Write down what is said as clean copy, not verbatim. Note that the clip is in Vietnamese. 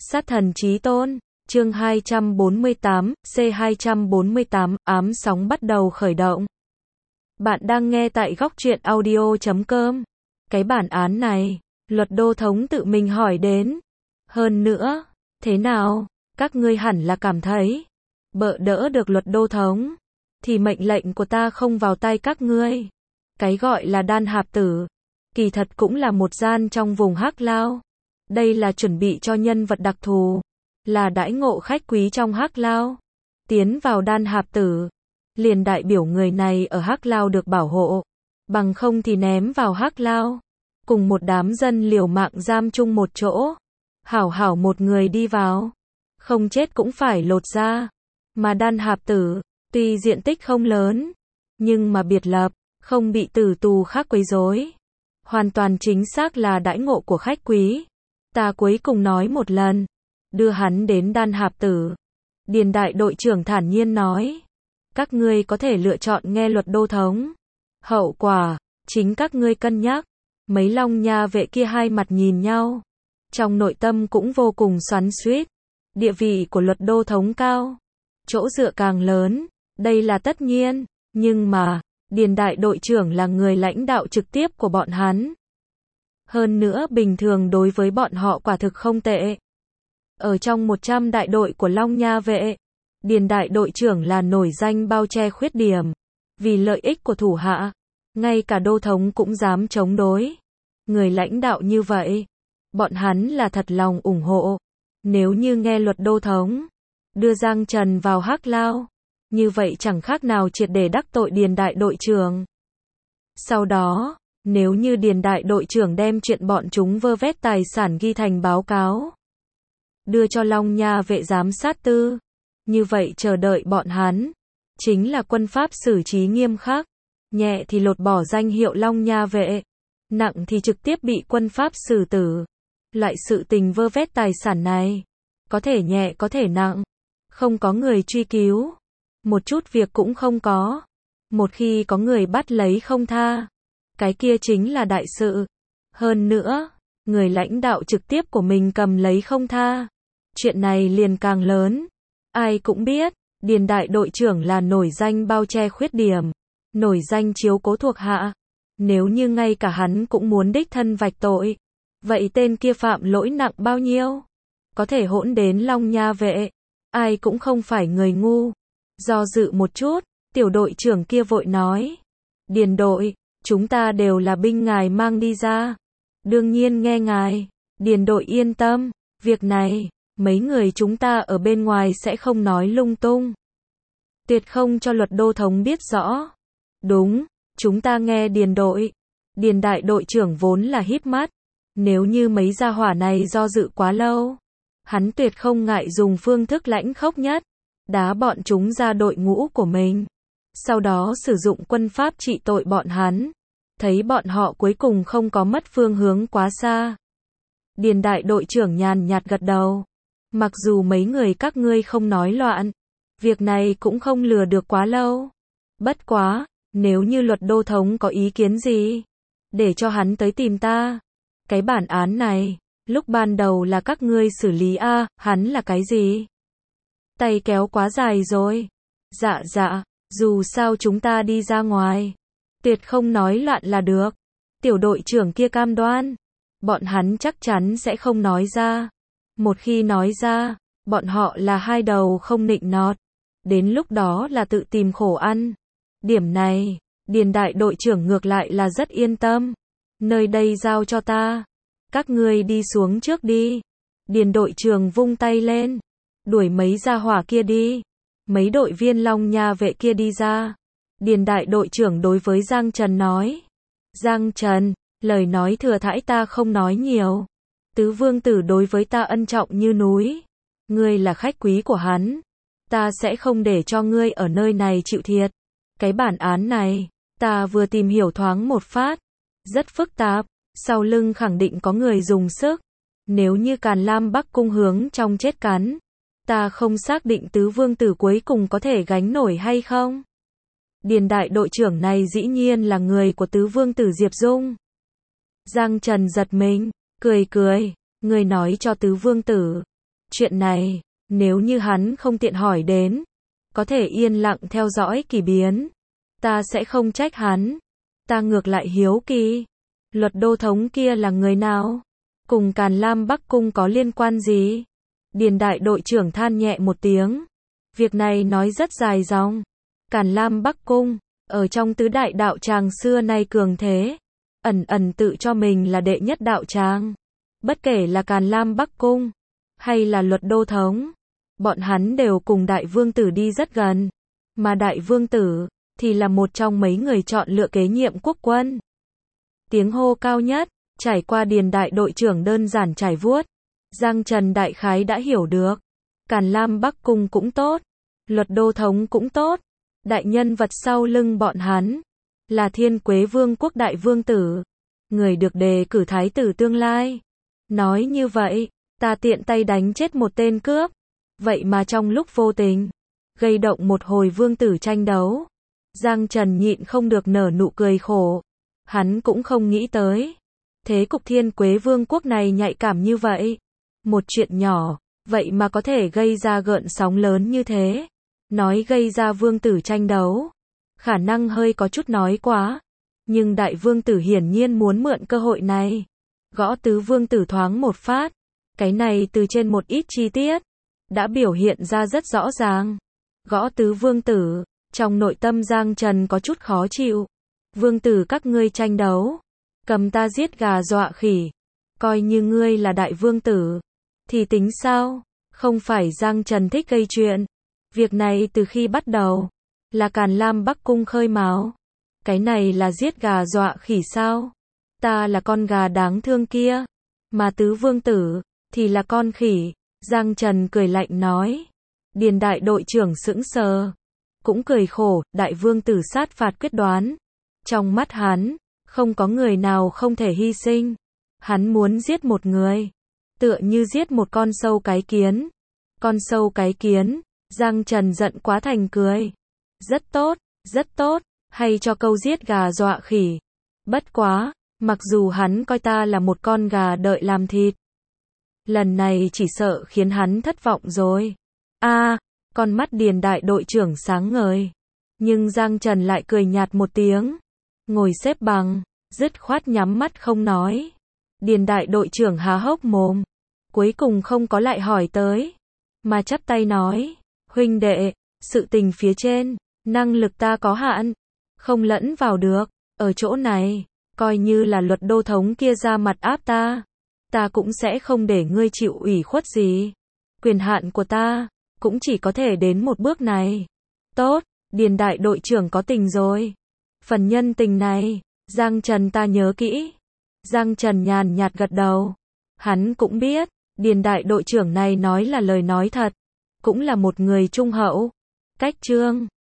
Sát thần chí tôn, chương 248, C248, ám sóng bắt đầu khởi động. Bạn đang nghe tại góc truyện audio.com. Cái bản án này, luật đô thống tự mình hỏi đến. Hơn nữa, thế nào, các ngươi hẳn là cảm thấy, bợ đỡ được luật đô thống, thì mệnh lệnh của ta không vào tay các ngươi. Cái gọi là đan hạp tử, kỳ thật cũng là một gian trong vùng Hắc Lao. Đây là chuẩn bị cho nhân vật đặc thù, là đãi ngộ khách quý trong Hắc Lao. Tiến vào đan hạp tử, liền đại biểu người này ở Hắc Lao được bảo hộ, bằng không thì ném vào Hắc Lao, cùng một đám dân liều mạng giam chung một chỗ. Hảo hảo một người đi vào, không chết cũng phải lột ra. Mà đan hạp tử, tuy diện tích không lớn, nhưng mà biệt lập, không bị tử tù khác quấy rối. Hoàn toàn chính xác là đãi ngộ của khách quý. Ta cuối cùng nói một lần, đưa hắn đến đan hạp tử. Điền đại đội trưởng thản nhiên nói, các ngươi có thể lựa chọn nghe luật đô thống. Hậu quả, chính các ngươi cân nhắc. Mấy Long Nha vệ kia hai mặt nhìn nhau, trong nội tâm cũng vô cùng xoắn xuýt. Địa vị của luật đô thống cao, chỗ dựa càng lớn, đây là tất nhiên. Nhưng mà, Điền đại đội trưởng là người lãnh đạo trực tiếp của bọn hắn. Hơn nữa bình thường đối với bọn họ quả thực không tệ. Ở trong 100 đại đội của Long Nha vệ, Điền đại đội trưởng là nổi danh bao che khuyết điểm. Vì lợi ích của thủ hạ, ngay cả đô thống cũng dám chống đối. Người lãnh đạo như vậy, bọn hắn là thật lòng ủng hộ. Nếu như nghe luật đô thống, đưa Giang Trần vào Hắc Lao, như vậy chẳng khác nào triệt để đắc tội Điền đại đội trưởng. Sau đó, nếu như Điền đại đội trưởng đem chuyện bọn chúng vơ vét tài sản ghi thành báo cáo, đưa cho Long Nha vệ giám sát tư, như vậy chờ đợi bọn hắn, chính là quân pháp xử trí nghiêm khắc. Nhẹ thì lột bỏ danh hiệu Long Nha vệ, nặng thì trực tiếp bị quân pháp xử tử. Loại sự tình vơ vét tài sản này, có thể nhẹ có thể nặng, không có người truy cứu, một chút việc cũng không có. Một khi có người bắt lấy không tha, cái kia chính là đại sự. Hơn nữa, người lãnh đạo trực tiếp của mình cầm lấy không tha, chuyện này liền càng lớn. Ai cũng biết, Điền đại đội trưởng là nổi danh bao che khuyết điểm, nổi danh chiếu cố thuộc hạ. Nếu như ngay cả hắn cũng muốn đích thân vạch tội, vậy tên kia phạm lỗi nặng bao nhiêu? Có thể hỗn đến Long Nha vệ, ai cũng không phải người ngu. Do dự một chút, tiểu đội trưởng kia vội nói, Điền đội, chúng ta đều là binh ngài mang đi ra, đương nhiên nghe ngài. Điền đội yên tâm, việc này, mấy người chúng ta ở bên ngoài sẽ không nói lung tung, tuyệt không cho luật đô thống biết rõ. Đúng, chúng ta nghe Điền đội. Điền đại đội trưởng vốn là híp mắt, nếu như mấy gia hỏa này do dự quá lâu, hắn tuyệt không ngại dùng phương thức lãnh khốc nhất, đá bọn chúng ra đội ngũ của mình, sau đó sử dụng quân pháp trị tội bọn hắn. Thấy bọn họ cuối cùng không có mất phương hướng quá xa, Điền đại đội trưởng nhàn nhạt gật đầu. Mặc dù mấy người các ngươi không nói loạn, việc này cũng không lừa được quá lâu. Bất quá, nếu như luật đô thống có ý kiến gì, để cho hắn tới tìm ta. Cái bản án này, lúc ban đầu là các ngươi xử lý a, hắn là cái gì? Tay kéo quá dài rồi. Dạ, dù sao chúng ta đi ra ngoài, tuyệt không nói loạn là được. Tiểu đội trưởng kia cam đoan, bọn hắn chắc chắn sẽ không nói ra. Một khi nói ra, bọn họ là hai đầu không nịnh nọt, đến lúc đó là tự tìm khổ ăn. Điểm này, Điền đại đội trưởng ngược lại là rất yên tâm. Nơi đây giao cho ta, các ngươi đi xuống trước đi. Điền đội trưởng vung tay lên, đuổi mấy gia hỏa kia đi. Mấy đội viên Long Nha vệ kia đi ra. Điền đại đội trưởng đối với Giang Trần nói, Giang Trần, lời nói thừa thãi ta không nói nhiều. Tứ vương tử đối với ta ân trọng như núi, ngươi là khách quý của hắn, ta sẽ không để cho ngươi ở nơi này chịu thiệt. Cái bản án này, ta vừa tìm hiểu thoáng một phát, rất phức tạp, sau lưng khẳng định có người dùng sức. Nếu như Càn Lam Bắc cung hướng trong chết cắn, ta không xác định tứ vương tử cuối cùng có thể gánh nổi hay không. Điền đại đội trưởng này dĩ nhiên là người của tứ vương tử Diệp Dung. Giang Trần giật mình, cười, người nói cho tứ vương tử, Chuyện này, nếu như hắn không tiện hỏi đến, có thể yên lặng theo dõi kỳ biến, ta sẽ không trách hắn. Ta ngược lại hiếu kỳ, Luật đô thống kia là người nào? Cùng Càn Lam Bắc Cung có liên quan gì? Điền đại đội trưởng than nhẹ một tiếng. Việc này nói rất dài dòng. Càn Lam Bắc Cung, ở trong tứ đại đạo tràng xưa nay cường thế, ẩn ẩn tự cho mình là đệ nhất đạo tràng. Bất kể là Càn Lam Bắc Cung, hay là Luật đô thống, bọn hắn đều cùng đại vương tử đi rất gần. Mà đại vương tử, thì là một trong mấy người chọn lựa kế nhiệm quốc quân. Tiếng hô cao nhất, trải qua Điền đại đội trưởng đơn giản trải vuốt. Giang Trần đại khái đã hiểu được. Càn Lam Bắc Cung cũng tốt, Luật đô thống cũng tốt. Đại nhân vật sau lưng bọn hắn, là Thiên Quế Vương quốc đại vương tử. Người được đề cử thái tử tương lai. Nói như vậy, ta tiện tay đánh chết một tên cướp. Vậy mà trong lúc vô tình, gây động một hồi vương tử tranh đấu. Giang Trần nhịn không được nở nụ cười khổ. Hắn cũng không nghĩ tới. Thế cục Thiên Quế Vương quốc này nhạy cảm như vậy. Một chuyện nhỏ, vậy mà có thể gây ra gợn sóng lớn như thế. Nói gây ra vương tử tranh đấu. Khả năng hơi có chút nói quá. Nhưng đại vương tử hiển nhiên muốn mượn cơ hội này. Gõ tứ vương tử thoáng một phát. Cái này từ trên một ít chi tiết, đã biểu hiện ra rất rõ ràng. Gõ tứ vương tử, trong nội tâm Giang Trần có chút khó chịu. Vương tử các ngươi tranh đấu, cầm ta giết gà dọa khỉ. Coi như ngươi là đại vương tử, thì tính sao? Không phải Giang Trần thích gây chuyện. Việc này từ khi bắt đầu, là Càn Lam Bắc Cung khơi mào. Cái này là giết gà dọa khỉ sao? Ta là con gà đáng thương kia, mà tứ vương tử, thì là con khỉ. Giang Trần cười lạnh nói. Điền đại đội trưởng sững sờ, cũng cười khổ. Đại vương tử sát phạt quyết đoán. Trong mắt hắn, không có người nào không thể hy sinh. Hắn muốn giết một người, tựa như giết một con sâu cái kiến. Con sâu cái kiến. Giang Trần giận quá thành cười. Rất tốt, hay cho câu giết gà dọa khỉ. Bất quá, mặc dù hắn coi ta là một con gà đợi làm thịt, lần này chỉ sợ khiến hắn thất vọng rồi. Con mắt Điền đại đội trưởng sáng ngời. Nhưng Giang Trần lại cười nhạt một tiếng. Ngồi xếp bằng, dứt khoát nhắm mắt không nói. Điền đại đội trưởng há hốc mồm. Cuối cùng không có lại hỏi tới, mà chắp tay nói. Huynh đệ, sự tình phía trên, năng lực ta có hạn, không lẫn vào được. Ở chỗ này, coi như là Luật đô thống kia ra mặt áp ta, ta cũng sẽ không để ngươi chịu ủy khuất gì. Quyền hạn của ta, cũng chỉ có thể đến một bước này. Tốt, Điền đại đội trưởng có tình rồi. Phần nhân tình này, Giang Trần ta nhớ kỹ. Giang Trần nhàn nhạt gật đầu. Hắn cũng biết, Điền đại đội trưởng này nói là lời nói thật, cũng là một người trung hậu. Cách chương